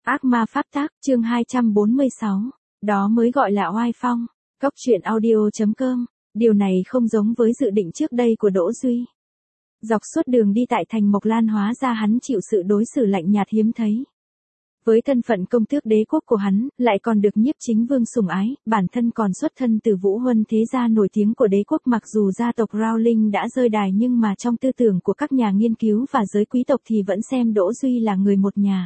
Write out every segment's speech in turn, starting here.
Ác ma pháp tác, chương 246. Đó mới gọi là oai phong. Cốc truyện audio.com. Điều này không giống với dự định trước đây của Đỗ Duy. Dọc suốt đường đi tại thành Mộc Lan hóa ra hắn chịu sự đối xử lạnh nhạt hiếm thấy. Với thân phận công tước đế quốc của hắn, lại còn được Nhiếp Chính Vương sủng ái, bản thân còn xuất thân từ Vũ Huân thế gia nổi tiếng của đế quốc. Mặc dù gia tộc Rowling đã rơi đài nhưng mà trong tư tưởng của các nhà nghiên cứu và giới quý tộc thì vẫn xem Đỗ Duy là người một nhà.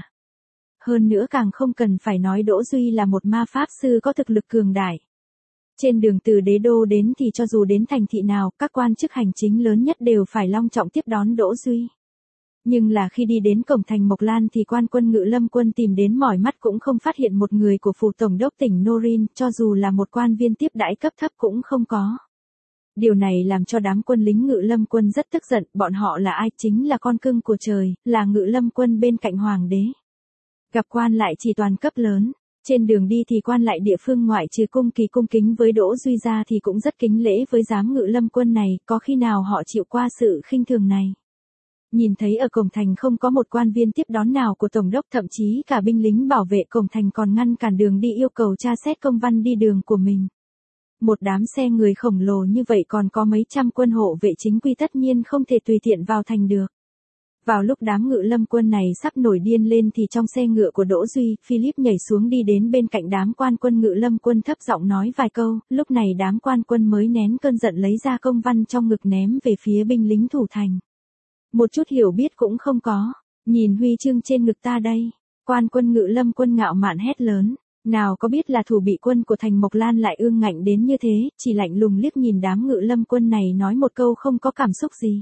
Hơn nữa càng không cần phải nói Đỗ Duy là một ma pháp sư có thực lực cường đại. Trên đường từ đế đô đến thì cho dù đến thành thị nào, các quan chức hành chính lớn nhất đều phải long trọng tiếp đón Đỗ Duy. Nhưng là khi đi đến cổng thành Mộc Lan thì quan quân Ngự Lâm quân tìm đến mỏi mắt cũng không phát hiện một người của phủ tổng đốc tỉnh Norin, cho dù là một quan viên tiếp đãi cấp thấp cũng không có. Điều này làm cho đám quân lính Ngự Lâm quân rất tức giận, bọn họ là ai? Chính là con cưng của trời, là Ngự Lâm quân bên cạnh hoàng đế. Gặp quan lại chỉ toàn cấp lớn. Trên đường đi thì quan lại địa phương ngoại trừ cung kỳ cung kính với Đỗ Duy ra thì cũng rất kính lễ với giám Ngự Lâm quân này, có khi nào họ chịu qua sự khinh thường này. Nhìn thấy ở cổng thành không có một quan viên tiếp đón nào của tổng đốc, thậm chí cả binh lính bảo vệ cổng thành còn ngăn cản đường đi yêu cầu tra xét công văn đi đường của mình. Một đám xe người khổng lồ như vậy còn có mấy trăm quân hộ vệ chính quy tất nhiên không thể tùy tiện vào thành được. Vào lúc đám Ngự Lâm quân này sắp nổi điên lên thì trong xe ngựa của Đỗ Duy, Philip nhảy xuống đi đến bên cạnh đám quan quân Ngự Lâm quân thấp giọng nói vài câu, lúc này đám quan quân mới nén cơn giận lấy ra công văn trong ngực ném về phía binh lính thủ thành. Một chút hiểu biết cũng không có, nhìn huy chương trên ngực ta đây, quan quân Ngự Lâm quân ngạo mạn hét lớn, nào có biết là thủ bị quân của thành Mộc Lan lại ương ngạnh đến như thế, chỉ lạnh lùng liếc nhìn đám Ngự Lâm quân này nói một câu không có cảm xúc gì.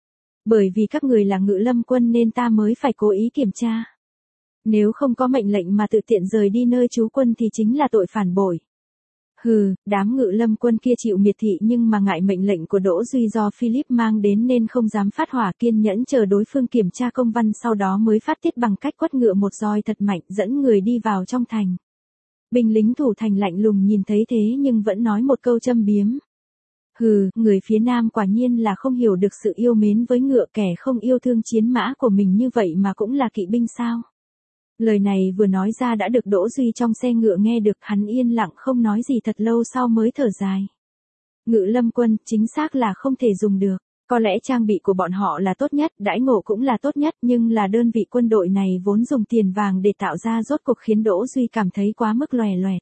Bởi vì các người là Ngự Lâm quân nên ta mới phải cố ý kiểm tra. Nếu không có mệnh lệnh mà tự tiện rời đi nơi trú quân thì chính là tội phản bội. Hừ, đám Ngự Lâm quân kia chịu miệt thị nhưng mà ngại mệnh lệnh của Đỗ Duy do Philip mang đến nên không dám phát hỏa, kiên nhẫn chờ đối phương kiểm tra công văn, sau đó mới phát tiết bằng cách quất ngựa một roi thật mạnh dẫn người đi vào trong thành. Binh lính thủ thành lạnh lùng nhìn thấy thế nhưng vẫn nói một câu châm biếm. Hừ, người phía Nam quả nhiên là không hiểu được sự yêu mến với ngựa, kẻ không yêu thương chiến mã của mình như vậy mà cũng là kỵ binh sao. Lời này vừa nói ra đã được Đỗ Duy trong xe ngựa nghe được, hắn yên lặng không nói gì thật lâu sau mới thở dài. Ngự Lâm quân, chính xác là không thể dùng được. Có lẽ trang bị của bọn họ là tốt nhất, đãi ngộ cũng là tốt nhất, nhưng là đơn vị quân đội này vốn dùng tiền vàng để tạo ra rốt cuộc khiến Đỗ Duy cảm thấy quá mức loè loẹt.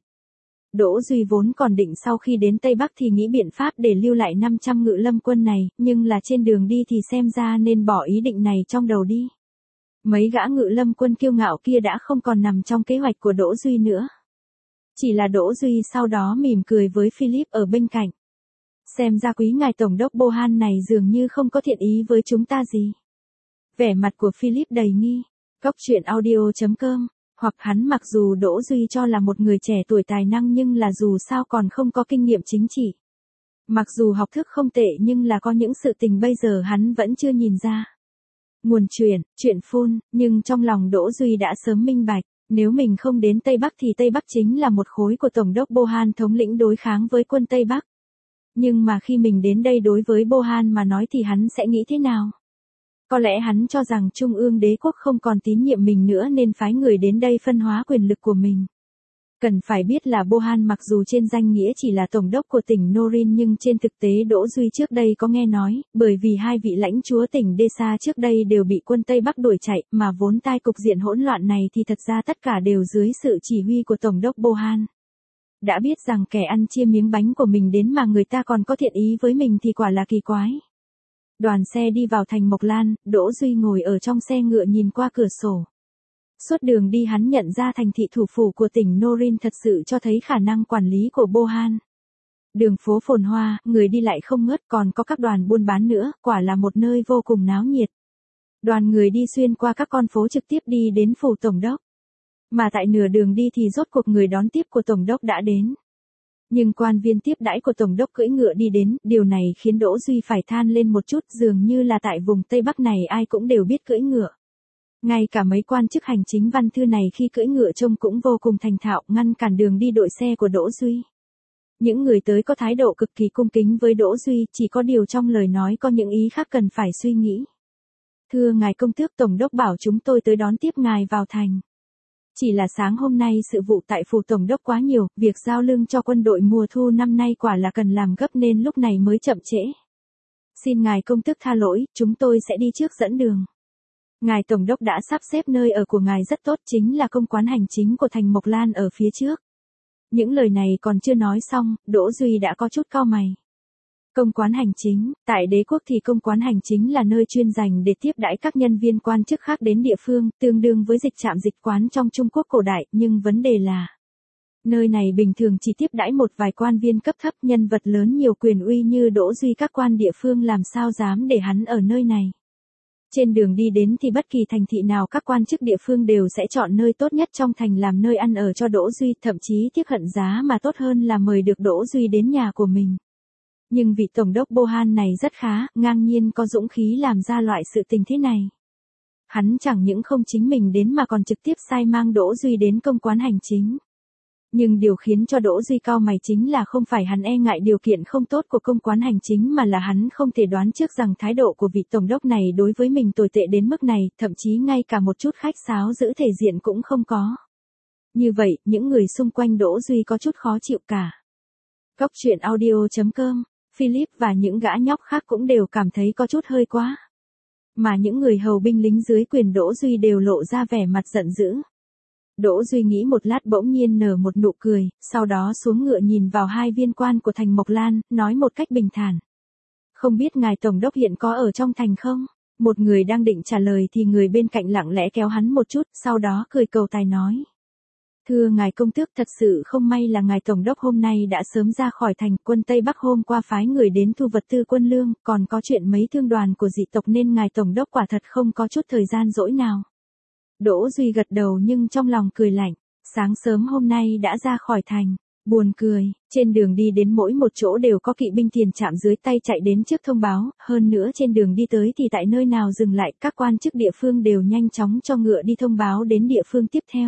Đỗ Duy vốn còn định sau khi đến Tây Bắc thì nghĩ biện pháp để lưu lại 500 Ngự Lâm quân này, nhưng là trên đường đi thì xem ra nên bỏ ý định này trong đầu đi. Mấy gã Ngự Lâm quân kiêu ngạo kia đã không còn nằm trong kế hoạch của Đỗ Duy nữa. Chỉ là Đỗ Duy sau đó mỉm cười với Philip ở bên cạnh. Xem ra quý ngài tổng đốc Bohan này dường như không có thiện ý với chúng ta gì. Vẻ mặt của Philip đầy nghi. Cốc truyện audio.com. Hoặc hắn mặc dù Đỗ Duy cho là một người trẻ tuổi tài năng nhưng là dù sao còn không có kinh nghiệm chính trị. Mặc dù học thức không tệ nhưng là có những sự tình bây giờ hắn vẫn chưa nhìn ra. Nguồn chuyện phun, nhưng trong lòng Đỗ Duy đã sớm minh bạch, nếu mình không đến Tây Bắc thì Tây Bắc chính là một khối của Tổng đốc Bohan thống lĩnh đối kháng với quân Tây Bắc. Nhưng mà khi mình đến đây đối với Bohan mà nói thì hắn sẽ nghĩ thế nào? Có lẽ hắn cho rằng Trung ương đế quốc không còn tín nhiệm mình nữa nên phái người đến đây phân hóa quyền lực của mình. Cần phải biết là Bohan mặc dù trên danh nghĩa chỉ là tổng đốc của tỉnh Norin nhưng trên thực tế Đỗ Duy trước đây có nghe nói, bởi vì hai vị lãnh chúa tỉnh Desa trước đây đều bị quân Tây Bắc đuổi chạy, mà vốn tai cục diện hỗn loạn này thì thật ra tất cả đều dưới sự chỉ huy của tổng đốc Bohan. Đã biết rằng kẻ ăn chia miếng bánh của mình đến mà người ta còn có thiện ý với mình thì quả là kỳ quái. Đoàn xe đi vào thành Mộc Lan, Đỗ Duy ngồi ở trong xe ngựa nhìn qua cửa sổ. Suốt đường đi hắn nhận ra thành thị thủ phủ của tỉnh Norin thật sự cho thấy khả năng quản lý của Bohan. Đường phố phồn hoa, người đi lại không ngớt, còn có các đoàn buôn bán nữa, quả là một nơi vô cùng náo nhiệt. Đoàn người đi xuyên qua các con phố trực tiếp đi đến phủ tổng đốc. Mà tại nửa đường đi thì rốt cuộc người đón tiếp của tổng đốc đã đến. Nhưng quan viên tiếp đãi của tổng đốc cưỡi ngựa đi đến, điều này khiến Đỗ Duy phải than lên một chút, dường như là tại vùng Tây Bắc này ai cũng đều biết cưỡi ngựa. Ngay cả mấy quan chức hành chính văn thư này khi cưỡi ngựa trông cũng vô cùng thành thạo, ngăn cản đường đi đội xe của Đỗ Duy. Những người tới có thái độ cực kỳ cung kính với Đỗ Duy, chỉ có điều trong lời nói có những ý khác cần phải suy nghĩ. Thưa ngài công tước, tổng đốc bảo chúng tôi tới đón tiếp ngài vào thành. Chỉ là sáng hôm nay sự vụ tại phủ tổng đốc quá nhiều, việc giao lương cho quân đội mùa thu năm nay quả là cần làm gấp nên lúc này mới chậm trễ. Xin ngài công tước tha lỗi, chúng tôi sẽ đi trước dẫn đường. Ngài tổng đốc đã sắp xếp nơi ở của ngài rất tốt, chính là công quán hành chính của thành Mộc Lan ở phía trước. Những lời này còn chưa nói xong, Đỗ Duy đã có chút cau mày. Công quán hành chính, tại đế quốc thì công quán hành chính là nơi chuyên dành để tiếp đãi các nhân viên quan chức khác đến địa phương, tương đương với dịch trạm dịch quán trong Trung Quốc cổ đại, nhưng vấn đề là nơi này bình thường chỉ tiếp đãi một vài quan viên cấp thấp, nhân vật lớn nhiều quyền uy như Đỗ Duy các quan địa phương làm sao dám để hắn ở nơi này. Trên đường đi đến thì bất kỳ thành thị nào các quan chức địa phương đều sẽ chọn nơi tốt nhất trong thành làm nơi ăn ở cho Đỗ Duy, thậm chí tiếc hận giá mà tốt hơn là mời được Đỗ Duy đến nhà của mình. Nhưng vị tổng đốc Bohan này rất khá, ngang nhiên có dũng khí làm ra loại sự tình thế này. Hắn chẳng những không chính mình đến mà còn trực tiếp sai mang Đỗ Duy đến công quán hành chính. Nhưng điều khiến cho Đỗ Duy cau mày chính là không phải hắn e ngại điều kiện không tốt của công quán hành chính mà là hắn không thể đoán trước rằng thái độ của vị tổng đốc này đối với mình tồi tệ đến mức này, thậm chí ngay cả một chút khách sáo giữ thể diện cũng không có. Như vậy, những người xung quanh Đỗ Duy có chút khó chịu cả. Góc truyện audio.com, Philip và những gã nhóc khác cũng đều cảm thấy có chút hơi quá. Mà những người hầu binh lính dưới quyền Đỗ Duy đều lộ ra vẻ mặt giận dữ. Đỗ Duy nghĩ một lát bỗng nhiên nở một nụ cười, sau đó xuống ngựa nhìn vào hai viên quan của thành Mộc Lan, nói một cách bình thản. Không biết ngài tổng đốc hiện có ở trong thành không? Một người đang định trả lời thì người bên cạnh lặng lẽ kéo hắn một chút, sau đó cười cầu tài nói. Thưa ngài công tước, thật sự không may là ngài tổng đốc hôm nay đã sớm ra khỏi thành, quân Tây Bắc hôm qua phái người đến thu vật tư quân lương, còn có chuyện mấy thương đoàn của dị tộc nên ngài tổng đốc quả thật không có chút thời gian rỗi nào. Đỗ Duy gật đầu nhưng trong lòng cười lạnh, sáng sớm hôm nay đã ra khỏi thành, buồn cười, trên đường đi đến mỗi một chỗ đều có kỵ binh tiền trạm dưới tay chạy đến trước thông báo, hơn nữa trên đường đi tới thì tại nơi nào dừng lại các quan chức địa phương đều nhanh chóng cho ngựa đi thông báo đến địa phương tiếp theo.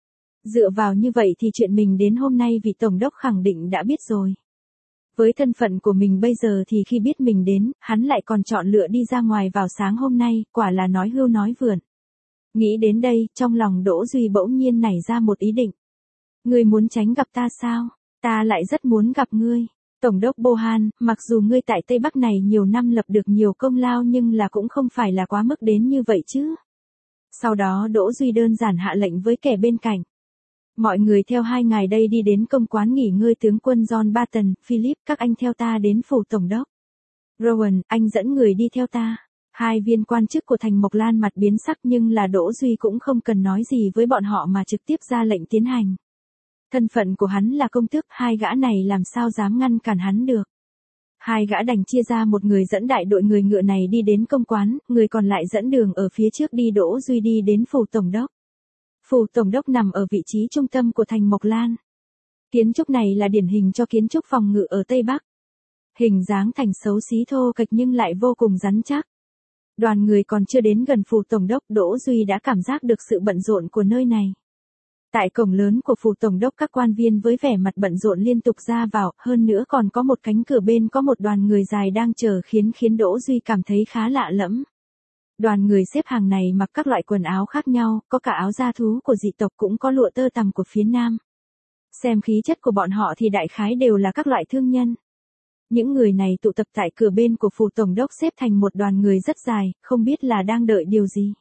Dựa vào như vậy thì chuyện mình đến hôm nay vị tổng đốc khẳng định đã biết rồi. Với thân phận của mình bây giờ thì khi biết mình đến, hắn lại còn chọn lựa đi ra ngoài vào sáng hôm nay, quả là nói hưu nói vượn. Nghĩ đến đây, trong lòng Đỗ Duy bỗng nhiên nảy ra một ý định. Ngươi muốn tránh gặp ta sao? Ta lại rất muốn gặp ngươi. Tổng đốc Bohan, mặc dù ngươi tại Tây Bắc này nhiều năm lập được nhiều công lao nhưng là cũng không phải là quá mức đến như vậy chứ. Sau đó Đỗ Duy đơn giản hạ lệnh với kẻ bên cạnh. Mọi người theo hai ngài đây đi đến công quán nghỉ ngơi tướng quân John Barton, Philip, các anh theo ta đến phủ tổng đốc. Rowan, anh dẫn người đi theo ta. Hai viên quan chức của thành Mộc Lan mặt biến sắc nhưng là Đỗ Duy cũng không cần nói gì với bọn họ mà trực tiếp ra lệnh tiến hành. Thân phận của hắn là công tước, hai gã này làm sao dám ngăn cản hắn được. Hai gã đành chia ra một người dẫn đại đội người ngựa này đi đến công quán, người còn lại dẫn đường ở phía trước đi Đỗ Duy đi đến phủ tổng đốc. Phủ tổng đốc nằm ở vị trí trung tâm của thành Mộc Lan. Kiến trúc này là điển hình cho kiến trúc phòng ngự ở Tây Bắc. Hình dáng thành xấu xí thô kệch nhưng lại vô cùng rắn chắc. Đoàn người còn chưa đến gần phủ tổng đốc, Đỗ Duy đã cảm giác được sự bận rộn của nơi này. Tại cổng lớn của phủ tổng đốc các quan viên với vẻ mặt bận rộn liên tục ra vào, hơn nữa còn có một cánh cửa bên có một đoàn người dài đang chờ khiến Đỗ Duy cảm thấy khá lạ lẫm. Đoàn người xếp hàng này mặc các loại quần áo khác nhau, có cả áo da thú của dị tộc cũng có lụa tơ tằm của phía Nam. Xem khí chất của bọn họ thì đại khái đều là các loại thương nhân. Những người này tụ tập tại cửa bên của phủ tổng đốc xếp thành một đoàn người rất dài, không biết là đang đợi điều gì.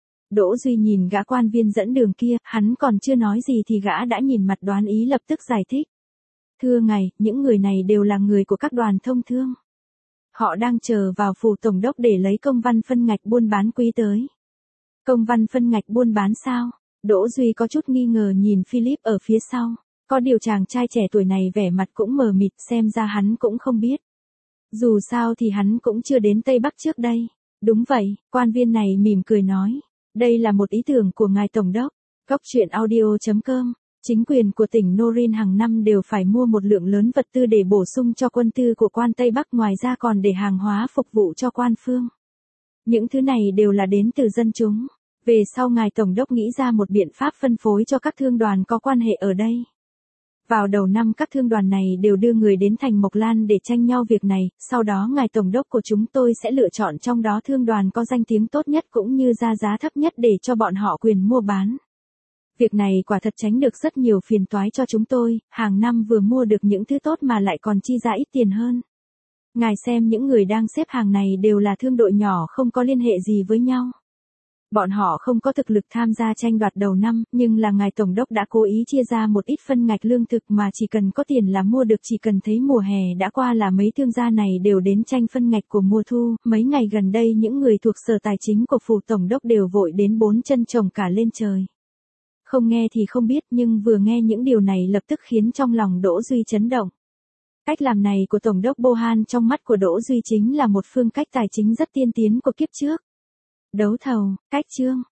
Đỗ Duy nhìn gã quan viên dẫn đường kia, hắn còn chưa nói gì thì gã đã nhìn mặt đoán ý lập tức giải thích. Thưa ngài, những người này đều là người của các đoàn thông thương. Họ đang chờ vào phủ tổng đốc để lấy công văn phân ngạch buôn bán quý tới. Công văn phân ngạch buôn bán sao? Đỗ Duy có chút nghi ngờ nhìn Philip ở phía sau. Có điều chàng trai trẻ tuổi này vẻ mặt cũng mờ mịt, xem ra hắn cũng không biết. Dù sao thì hắn cũng chưa đến Tây Bắc trước đây. Đúng vậy, quan viên này mỉm cười nói. Đây là một ý tưởng của ngài tổng đốc. Góc truyện audio.com. Chính quyền của tỉnh Norin hàng năm đều phải mua một lượng lớn vật tư để bổ sung cho quân tư của quan Tây Bắc, ngoài ra còn để hàng hóa phục vụ cho quan phương. Những thứ này đều là đến từ dân chúng. Về sau ngài tổng đốc nghĩ ra một biện pháp phân phối cho các thương đoàn có quan hệ ở đây. Vào đầu năm các thương đoàn này đều đưa người đến thành Mộc Lan để tranh nhau việc này, sau đó ngài tổng đốc của chúng tôi sẽ lựa chọn trong đó thương đoàn có danh tiếng tốt nhất cũng như ra giá thấp nhất để cho bọn họ quyền mua bán. Việc này quả thật tránh được rất nhiều phiền toái cho chúng tôi, hàng năm vừa mua được những thứ tốt mà lại còn chi ra ít tiền hơn. Ngài xem những người đang xếp hàng này đều là thương đội nhỏ không có liên hệ gì với nhau. Bọn họ không có thực lực tham gia tranh đoạt đầu năm, nhưng là ngài tổng đốc đã cố ý chia ra một ít phân ngạch lương thực mà chỉ cần có tiền là mua được, chỉ cần thấy mùa hè đã qua là mấy thương gia này đều đến tranh phân ngạch của mùa thu. Mấy ngày gần đây những người thuộc sở tài chính của phủ tổng đốc đều vội đến bốn chân chồng cả lên trời. Không nghe thì không biết, nhưng vừa nghe những điều này lập tức khiến trong lòng Đỗ Duy chấn động. Cách làm này của Tổng đốc Bohan trong mắt của Đỗ Duy chính là một phương cách tài chính rất tiên tiến của kiếp trước. Đấu thầu, cách chương,